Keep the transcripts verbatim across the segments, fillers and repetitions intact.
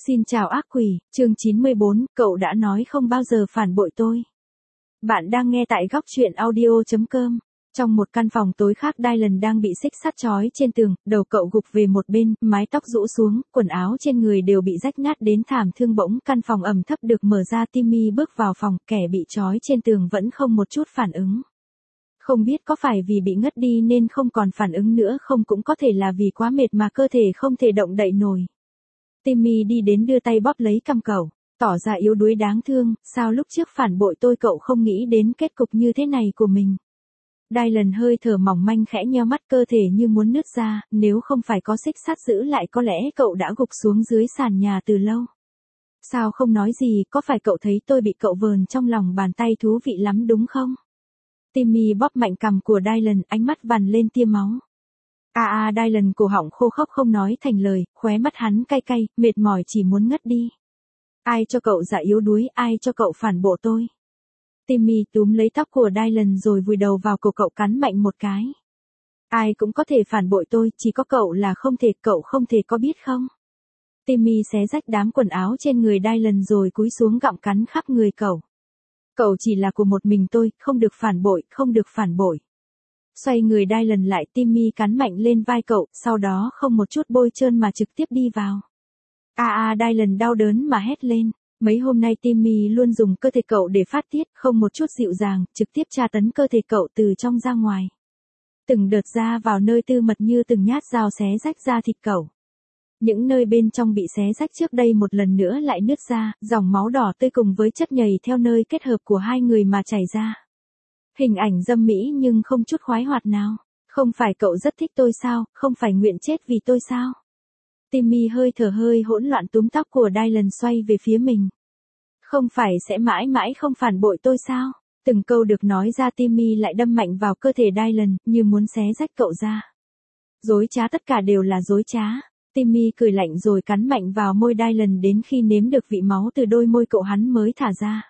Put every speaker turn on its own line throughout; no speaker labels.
Xin chào ác quỷ, chương chín mươi bốn, cậu đã nói không bao giờ phản bội tôi. Bạn đang nghe tại góc truyện audio chấm com. Trong một căn phòng tối khác, Dylan đang bị xích sắt trói trên tường, đầu cậu gục về một bên, mái tóc rũ xuống, quần áo trên người đều bị rách nát đến thảm thương. Bỗng căn phòng ẩm thấp được mở ra, Timmy bước vào phòng, kẻ bị trói trên tường vẫn không một chút phản ứng. Không biết có phải vì bị ngất đi nên không còn phản ứng nữa không, cũng có thể là vì quá mệt mà cơ thể không thể động đậy nổi. Timmy đi đến đưa tay bóp lấy cằm cậu, tỏ ra yếu đuối đáng thương, sao lúc trước phản bội tôi cậu không nghĩ đến kết cục như thế này của mình. Dylan hơi thở mỏng manh khẽ nheo mắt, cơ thể như muốn nứt ra, nếu không phải có xích sắt giữ lại có lẽ cậu đã gục xuống dưới sàn nhà từ lâu. Sao không nói gì, có phải cậu thấy tôi bị cậu vờn trong lòng bàn tay thú vị lắm đúng không? Timmy bóp mạnh cằm của Dylan, ánh mắt vằn lên tia máu. À à Dylan cổ họng khô khốc không nói thành lời, khóe mắt hắn cay cay, mệt mỏi chỉ muốn ngất đi. Ai cho cậu dạ yếu đuối, ai cho cậu phản bội tôi? Timmy túm lấy tóc của Dylan rồi vùi đầu vào cổ cậu cắn mạnh một cái. Ai cũng có thể phản bội tôi, chỉ có cậu là không thể, cậu không thể có biết không? Timmy xé rách đám quần áo trên người Dylan rồi cúi xuống gặm cắn khắp người cậu. Cậu chỉ là của một mình tôi, không được phản bội, không được phản bội. Xoay người Dylan lại, Timmy cắn mạnh lên vai cậu, sau đó không một chút bôi trơn mà trực tiếp đi vào. À à Dylan đau đớn mà hét lên. Mấy hôm nay Timmy luôn dùng cơ thể cậu để phát tiết, không một chút dịu dàng, trực tiếp tra tấn cơ thể cậu từ trong ra ngoài. Từng đợt ra vào nơi tư mật như từng nhát dao xé rách da thịt cậu. Những nơi bên trong bị xé rách trước đây một lần nữa lại nứt ra, dòng máu đỏ tươi cùng với chất nhầy theo nơi kết hợp của hai người mà chảy ra. Hình ảnh dâm mỹ nhưng không chút khoái hoạt nào. Không phải cậu rất thích tôi sao, không phải nguyện chết vì tôi sao? Timmy hơi thở hơi hỗn loạn túm tóc của Dylan xoay về phía mình. Không phải sẽ mãi mãi không phản bội tôi sao? Từng câu được nói ra, Timmy lại đâm mạnh vào cơ thể Dylan, như muốn xé rách cậu ra. Dối trá, tất cả đều là dối trá. Timmy cười lạnh rồi cắn mạnh vào môi Dylan đến khi nếm được vị máu từ đôi môi cậu hắn mới thả ra.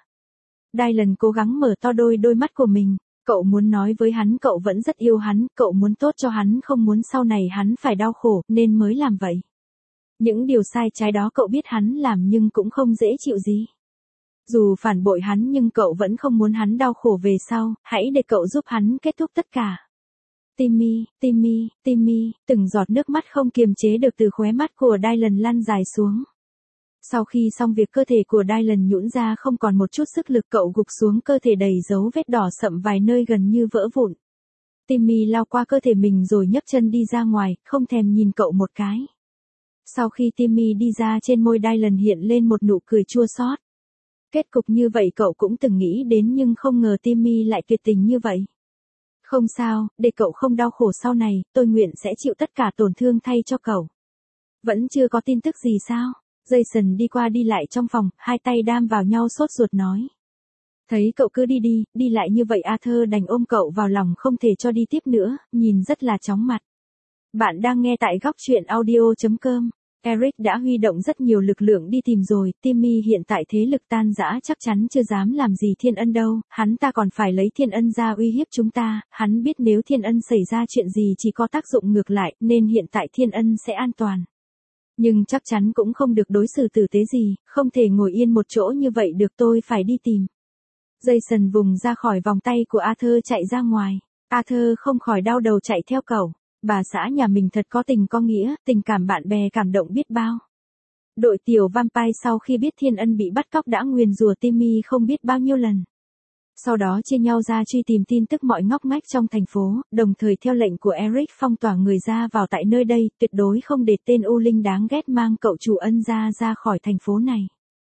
Dylan cố gắng mở to đôi đôi mắt của mình. Cậu muốn nói với hắn cậu vẫn rất yêu hắn, cậu muốn tốt cho hắn, không muốn sau này hắn phải đau khổ, nên mới làm vậy. Những điều sai trái đó cậu biết hắn làm nhưng cũng không dễ chịu gì. Dù phản bội hắn nhưng cậu vẫn không muốn hắn đau khổ về sau, hãy để cậu giúp hắn kết thúc tất cả. Timmy, Timmy, Timmy, từng giọt nước mắt không kiềm chế được từ khóe mắt của Dylan lăn dài xuống. Sau khi xong việc, cơ thể của Dylan nhũn ra không còn một chút sức lực, cậu gục xuống, cơ thể đầy dấu vết đỏ sậm, vài nơi gần như vỡ vụn. Timmy lao qua cơ thể mình rồi nhấc chân đi ra ngoài, không thèm nhìn cậu một cái. Sau khi Timmy đi ra, trên môi Dylan hiện lên một nụ cười chua xót. Kết cục như vậy cậu cũng từng nghĩ đến nhưng không ngờ Timmy lại tuyệt tình như vậy. Không sao, để cậu không đau khổ sau này, tôi nguyện sẽ chịu tất cả tổn thương thay cho cậu. Vẫn chưa có tin tức gì sao? Jason đi qua đi lại trong phòng, hai tay đan vào nhau sốt ruột nói. Thấy cậu cứ đi đi, đi lại như vậy, Arthur đành ôm cậu vào lòng không thể cho đi tiếp nữa, nhìn rất là chóng mặt. Bạn đang nghe tại góc truyện audio chấm com. Eric đã huy động rất nhiều lực lượng đi tìm rồi, Timmy hiện tại thế lực tan rã chắc chắn chưa dám làm gì Thiên Ân đâu, hắn ta còn phải lấy Thiên Ân ra uy hiếp chúng ta, hắn biết nếu Thiên Ân xảy ra chuyện gì chỉ có tác dụng ngược lại, nên hiện tại Thiên Ân sẽ an toàn. Nhưng chắc chắn cũng không được đối xử tử tế gì, không thể ngồi yên một chỗ như vậy được, tôi phải đi tìm. Jason vùng ra khỏi vòng tay của Arthur chạy ra ngoài, Arthur không khỏi đau đầu chạy theo cậu. Bà xã nhà mình thật có tình có nghĩa, tình cảm bạn bè cảm động biết bao. Đội tiểu vampire sau khi biết Thiên Ân bị bắt cóc đã nguyền rủa Timmy không biết bao nhiêu lần. Sau đó chia nhau ra truy tìm tin tức mọi ngóc ngách trong thành phố, đồng thời theo lệnh của Eric phong tỏa người ra vào tại nơi đây, tuyệt đối không để tên U Linh đáng ghét mang cậu chủ Ân ra ra khỏi thành phố này.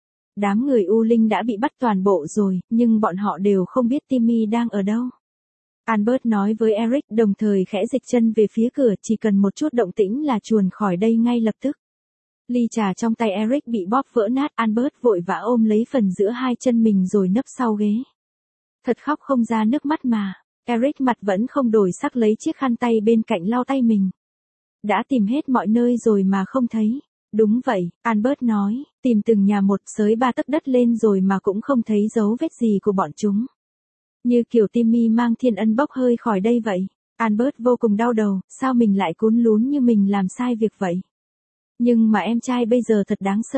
Đám người U Linh đã bị bắt toàn bộ rồi, nhưng bọn họ đều không biết Timmy đang ở đâu. Albert nói với Eric, đồng thời khẽ dịch chân về phía cửa, chỉ cần một chút động tĩnh là chuồn khỏi đây ngay lập tức. Ly trà trong tay Eric bị bóp vỡ nát, Albert vội vã ôm lấy phần giữa hai chân mình rồi nấp sau ghế. Thật khóc không ra nước mắt mà. Eric mặt vẫn không đổi sắc lấy chiếc khăn tay bên cạnh lau tay mình. Đã tìm hết mọi nơi rồi mà không thấy. Đúng vậy, Albert nói, tìm từng nhà một, xới ba tấc đất lên rồi mà cũng không thấy dấu vết gì của bọn chúng. Như kiểu Timmy mang Thiên Ân bốc hơi khỏi đây vậy. Albert vô cùng đau đầu, sao mình lại cún lún như mình làm sai việc vậy? Nhưng mà em trai bây giờ thật đáng sợ.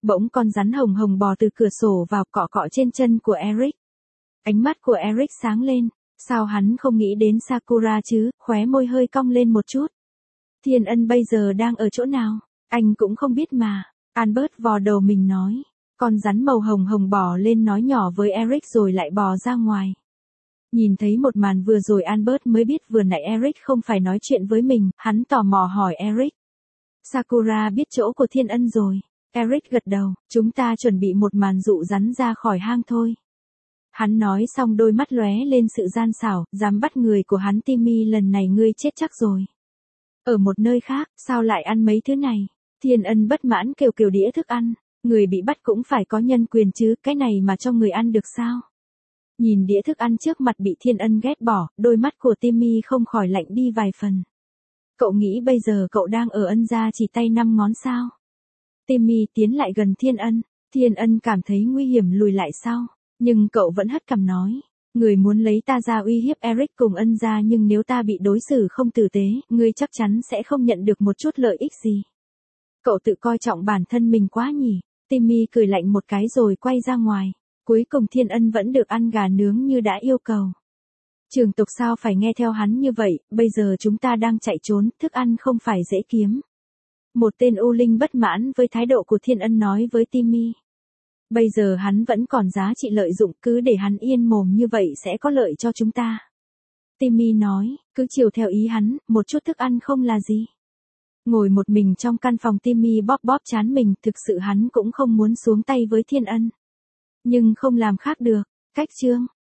Bỗng con rắn hồng hồng bò từ cửa sổ vào cọ cọ trên chân của Eric. Ánh mắt của Eric sáng lên, sao hắn không nghĩ đến Sakura chứ, khóe môi hơi cong lên một chút. Thiên Ân bây giờ đang ở chỗ nào? Anh cũng không biết mà. Albert vò đầu mình nói. Con rắn màu hồng hồng bò lên nói nhỏ với Eric rồi lại bò ra ngoài. Nhìn thấy một màn vừa rồi Albert mới biết vừa nãy Eric không phải nói chuyện với mình, hắn tò mò hỏi Eric. Sakura biết chỗ của Thiên Ân rồi. Eric gật đầu, chúng ta chuẩn bị một màn dụ rắn ra khỏi hang thôi. Hắn nói xong đôi mắt lóe lên sự gian xảo, dám bắt người của hắn Timmy lần này ngươi chết chắc rồi. Ở một nơi khác, sao lại ăn mấy thứ này? Thiên Ân bất mãn kêu kêu đĩa thức ăn, người bị bắt cũng phải có nhân quyền chứ, cái này mà cho người ăn được sao? Nhìn đĩa thức ăn trước mặt bị Thiên Ân ghét bỏ, đôi mắt của Timmy không khỏi lạnh đi vài phần. Cậu nghĩ bây giờ cậu đang ở Ân gia chỉ tay năm ngón sao? Timmy tiến lại gần Thiên Ân, Thiên Ân cảm thấy nguy hiểm lùi lại sau, nhưng cậu vẫn hất cằm nói. Người muốn lấy ta ra uy hiếp Eric cùng Ân gia nhưng nếu ta bị đối xử không tử tế, ngươi chắc chắn sẽ không nhận được một chút lợi ích gì. Cậu tự coi trọng bản thân mình quá nhỉ? Timmy cười lạnh một cái rồi quay ra ngoài. Cuối cùng Thiên Ân vẫn được ăn gà nướng như đã yêu cầu. Trường tộc sao phải nghe theo hắn như vậy, bây giờ chúng ta đang chạy trốn, thức ăn không phải dễ kiếm. Một tên U Linh bất mãn với thái độ của Thiên Ân nói với Timmy. Bây giờ hắn vẫn còn giá trị lợi dụng, cứ để hắn yên mồm như vậy sẽ có lợi cho chúng ta. Timmy nói, cứ chiều theo ý hắn, một chút thức ăn không là gì. Ngồi một mình trong căn phòng Timmy bóp bóp trán mình, thực sự hắn cũng không muốn xuống tay với Thiên Ân. Nhưng không làm khác được, cách chương.